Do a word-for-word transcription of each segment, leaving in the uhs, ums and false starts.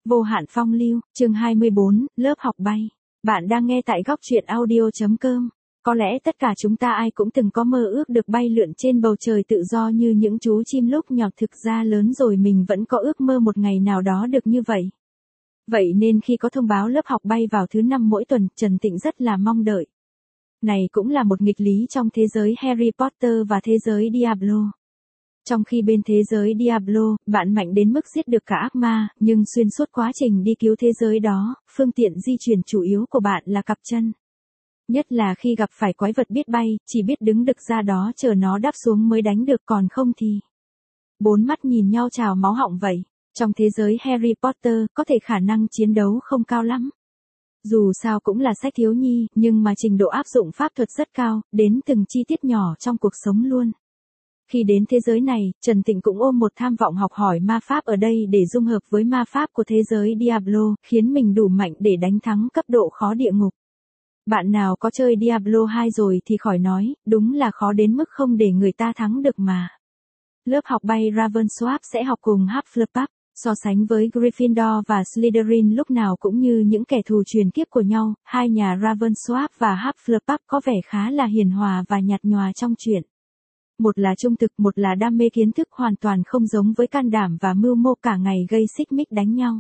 Vô hạn phong lưu, chương hai mươi bốn, lớp học bay. Bạn đang nghe tại góc truyện audio.com. Có lẽ tất cả chúng ta ai cũng từng có mơ ước được bay lượn trên bầu trời tự do như những chú chim lúc nhỏ, thực ra lớn rồi mình vẫn có ước mơ một ngày nào đó được như vậy. Vậy nên khi có thông báo lớp học bay vào thứ năm mỗi tuần, Trần Tịnh rất là mong đợi. Này cũng là một nghịch lý trong thế giới Harry Potter và thế giới Diablo. Trong khi bên thế giới Diablo, bạn mạnh đến mức giết được cả ác ma, nhưng xuyên suốt quá trình đi cứu thế giới đó, phương tiện di chuyển chủ yếu của bạn là cặp chân. Nhất là khi gặp phải quái vật biết bay, chỉ biết đứng đực ra đó chờ nó đáp xuống mới đánh được, còn không thì bốn mắt nhìn nhau trào máu họng vậy. Trong thế giới Harry Potter, có thể khả năng chiến đấu không cao lắm. Dù sao cũng là sách thiếu nhi, nhưng mà trình độ áp dụng pháp thuật rất cao, đến từng chi tiết nhỏ trong cuộc sống luôn. Khi đến thế giới này, Trần Tịnh cũng ôm một tham vọng học hỏi ma pháp ở đây để dung hợp với ma pháp của thế giới Diablo, khiến mình đủ mạnh để đánh thắng cấp độ khó địa ngục. Bạn nào có chơi Diablo hai rồi thì khỏi nói, đúng là khó đến mức không để người ta thắng được mà. Lớp học bay Ravensworth sẽ học cùng Hufflepuff, so sánh với Gryffindor và Slytherin lúc nào cũng như những kẻ thù truyền kiếp của nhau, hai nhà Ravensworth và Hufflepuff có vẻ khá là hiền hòa và nhạt nhòa trong chuyện. Một là trung thực, một là đam mê kiến thức, hoàn toàn không giống với can đảm và mưu mô cả ngày gây xích mích đánh nhau.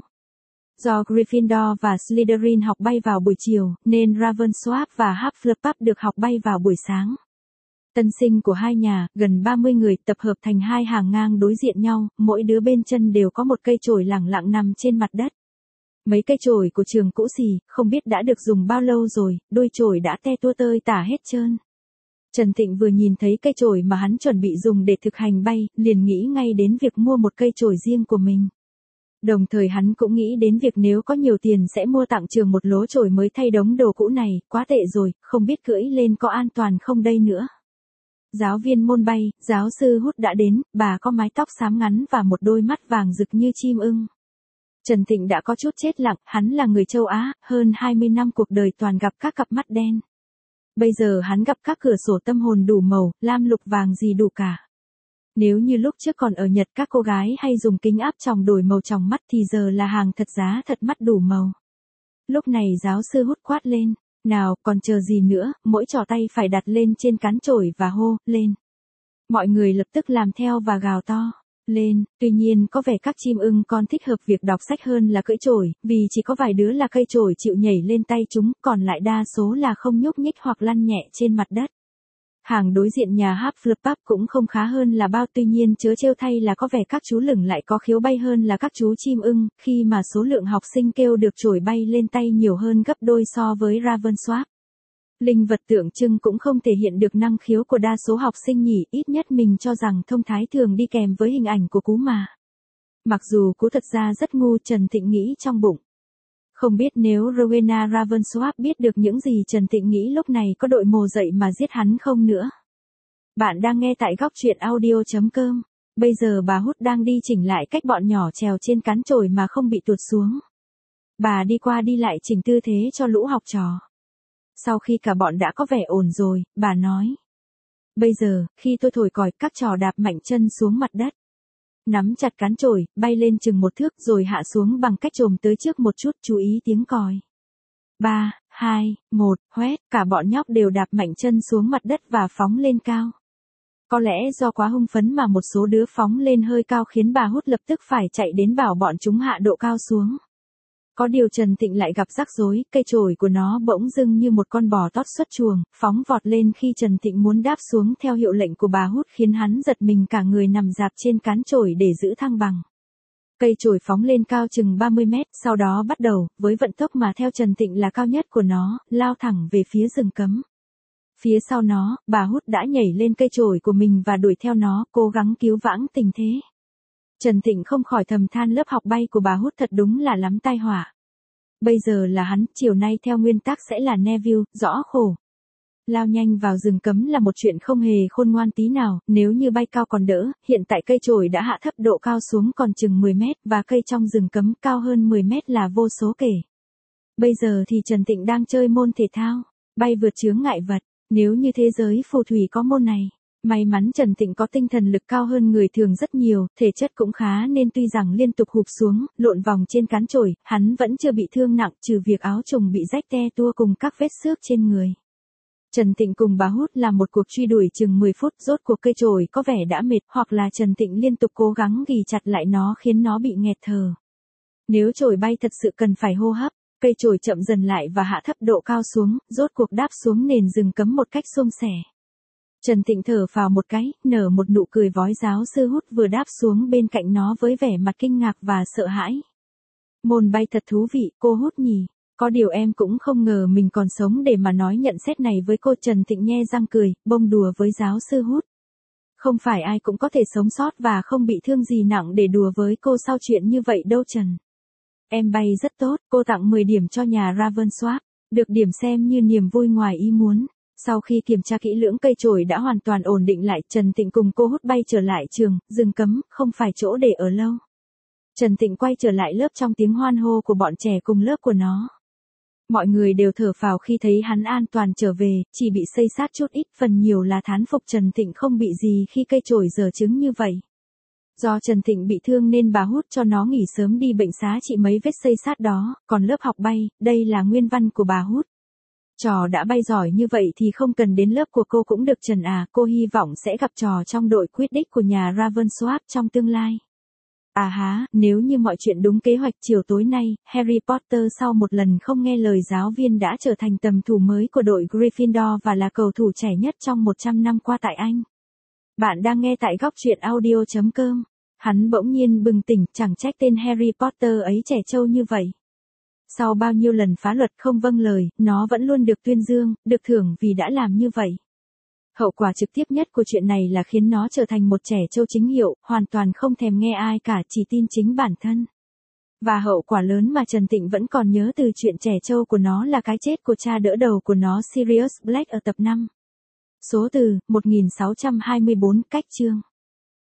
Do Gryffindor và Slytherin học bay vào buổi chiều, nên Ravensworth và Hufflepuff được học bay vào buổi sáng. Tân sinh của hai nhà, gần ba mươi người, tập hợp thành hai hàng ngang đối diện nhau, mỗi đứa bên chân đều có một cây chổi lẳng lặng nằm trên mặt đất. Mấy cây chổi của trường cũ xì, không biết đã được dùng bao lâu rồi, đôi chổi đã te tua tơi tả hết trơn. Trần Tịnh vừa nhìn thấy cây chổi mà hắn chuẩn bị dùng để thực hành bay, liền nghĩ ngay đến việc mua một cây chổi riêng của mình. Đồng thời hắn cũng nghĩ đến việc nếu có nhiều tiền sẽ mua tặng trường một lố chổi mới thay đống đồ cũ này, quá tệ rồi, không biết cưỡi lên có an toàn không đây nữa. Giáo viên môn bay, giáo sư Hút đã đến, bà có mái tóc xám ngắn và một đôi mắt vàng rực như chim ưng. Trần Tịnh đã có chút chết lặng, hắn là người châu Á, hơn hai mươi năm cuộc đời toàn gặp các cặp mắt đen. Bây giờ hắn gặp các cửa sổ tâm hồn đủ màu, lam lục vàng gì đủ cả. Nếu như lúc trước còn ở Nhật các cô gái hay dùng kính áp tròng đổi màu tròng mắt thì giờ là hàng thật giá thật mắt đủ màu. Lúc này giáo sư Hút quát lên, nào còn chờ gì nữa, mỗi trò tay phải đặt lên trên cán chổi và hô, lên. Mọi người lập tức làm theo và gào to, lên, tuy nhiên có vẻ các chim ưng con thích hợp việc đọc sách hơn là cưỡi chổi, vì chỉ có vài đứa là cây chổi chịu nhảy lên tay chúng, còn lại đa số là không nhúc nhích hoặc lăn nhẹ trên mặt đất. Hàng đối diện nhà Hufflepuff cũng không khá hơn là bao, tuy nhiên chớ trêu thay là có vẻ các chú lửng lại có khiếu bay hơn là các chú chim ưng, khi mà số lượng học sinh kêu được chổi bay lên tay nhiều hơn gấp đôi so với Ravensworth. Linh vật tượng trưng cũng không thể hiện được năng khiếu của đa số học sinh nhỉ, ít nhất mình cho rằng thông thái thường đi kèm với hình ảnh của cú mà. Mặc dù cú thật ra rất ngu, Trần Tịnh nghĩ trong bụng. Không biết nếu Rowena Ravensworth biết được những gì Trần Tịnh nghĩ lúc này có đội mồ dậy mà giết hắn không nữa. Bạn đang nghe tại góc truyện audio.com. Bây giờ bà Hút đang đi chỉnh lại cách bọn nhỏ trèo trên cán chổi mà không bị tuột xuống. Bà đi qua đi lại chỉnh tư thế cho lũ học trò. Sau khi cả bọn đã có vẻ ổn rồi, bà nói. Bây giờ, khi tôi thổi còi, các trò đạp mạnh chân xuống mặt đất. Nắm chặt cán chổi, bay lên chừng một thước rồi hạ xuống bằng cách chồm tới trước một chút, chú ý tiếng còi. ba, hai, một, hoét, cả bọn nhóc đều đạp mạnh chân xuống mặt đất và phóng lên cao. Có lẽ do quá hưng phấn mà một số đứa phóng lên hơi cao khiến bà Hút lập tức phải chạy đến bảo bọn chúng hạ độ cao xuống. Có điều Trần Tịnh lại gặp rắc rối, cây chổi của nó bỗng dưng như một con bò tót xuất chuồng, phóng vọt lên khi Trần Tịnh muốn đáp xuống theo hiệu lệnh của bà Hút, khiến hắn giật mình cả người nằm dạp trên cán chổi để giữ thăng bằng. Cây chổi phóng lên cao chừng ba mươi mét, sau đó bắt đầu, với vận tốc mà theo Trần Tịnh là cao nhất của nó, lao thẳng về phía rừng cấm. Phía sau nó, bà Hút đã nhảy lên cây chổi của mình và đuổi theo nó, cố gắng cứu vãng tình thế. Trần Tịnh không khỏi thầm than lớp học bay của bà Hút thật đúng là lắm tai họa. Bây giờ là hắn, chiều nay theo nguyên tắc sẽ là Neville, rõ khổ. Lao nhanh vào rừng cấm là một chuyện không hề khôn ngoan tí nào, nếu như bay cao còn đỡ, hiện tại cây chổi đã hạ thấp độ cao xuống còn chừng mười mét, và cây trong rừng cấm cao hơn mười mét là vô số kể. Bây giờ thì Trần Tịnh đang chơi môn thể thao, bay vượt chướng ngại vật, nếu như thế giới phù thủy có môn này, May mắn Trần Tịnh có tinh thần lực cao hơn người thường rất nhiều, thể chất cũng khá nên tuy rằng liên tục hụp xuống, lộn vòng trên cán chổi, hắn vẫn chưa bị thương nặng trừ việc áo trùng bị rách te tua cùng các vết xước trên người. Trần Tịnh cùng bà Hút làm một cuộc truy đuổi chừng mười phút, rốt cuộc cây chổi có vẻ đã mệt, hoặc là Trần Tịnh liên tục cố gắng ghì chặt lại nó khiến nó bị nghẹt thở. Nếu chổi bay thật sự cần phải hô hấp, cây chổi chậm dần lại và hạ thấp độ cao xuống, rốt cuộc đáp xuống nền rừng cấm một cách suôn sẻ. Trần Tịnh thở phào một cái, nở một nụ cười vói giáo sư Hút vừa đáp xuống bên cạnh nó với vẻ mặt kinh ngạc và sợ hãi. Môn bay thật thú vị, cô Hút nhỉ. Có điều em cũng không ngờ mình còn sống để mà nói nhận xét này với cô. Trần Tịnh nhe răng cười, bông đùa với giáo sư Hút. Không phải ai cũng có thể sống sót và không bị thương gì nặng để đùa với cô sau chuyện như vậy đâu Trần. Em bay rất tốt, cô tặng mười điểm cho nhà Ravenswap, được điểm xem như niềm vui ngoài ý muốn. Sau khi kiểm tra kỹ lưỡng cây chổi đã hoàn toàn ổn định lại, Trần Tịnh cùng cô Hút bay trở lại trường, rừng cấm, không phải chỗ để ở lâu. Trần Tịnh quay trở lại lớp trong tiếng hoan hô của bọn trẻ cùng lớp của nó. Mọi người đều thở phào khi thấy hắn an toàn trở về, chỉ bị xây xát chút ít, phần nhiều là thán phục Trần Tịnh không bị gì khi cây chổi dở chứng như vậy. Do Trần Tịnh bị thương nên bà Hút cho nó nghỉ sớm đi bệnh xá trị mấy vết xây xát đó, còn lớp học bay, đây là nguyên văn của bà Hút. Trò đã bay giỏi như vậy thì không cần đến lớp của cô cũng được Trần à, cô hy vọng sẽ gặp trò trong đội Quidditch của nhà Ravenswap trong tương lai. À há, nếu như mọi chuyện đúng kế hoạch chiều tối nay, Harry Potter sau một lần không nghe lời giáo viên đã trở thành tầm thủ mới của đội Gryffindor và là cầu thủ trẻ nhất trong một trăm năm qua tại Anh. Bạn đang nghe tại góc truyện audio chấm com. Hắn bỗng nhiên bừng tỉnh, chẳng trách tên Harry Potter ấy trẻ trâu như vậy. Sau bao nhiêu lần phá luật không vâng lời, nó vẫn luôn được tuyên dương, được thưởng vì đã làm như vậy. Hậu quả trực tiếp nhất của chuyện này là khiến nó trở thành một trẻ trâu chính hiệu, hoàn toàn không thèm nghe ai cả, chỉ tin chính bản thân. Và hậu quả lớn mà Trần Tịnh vẫn còn nhớ từ chuyện trẻ trâu của nó là cái chết của cha đỡ đầu của nó Sirius Black ở tập năm. Số từ, một nghìn sáu trăm hai mươi bốn, cách chương.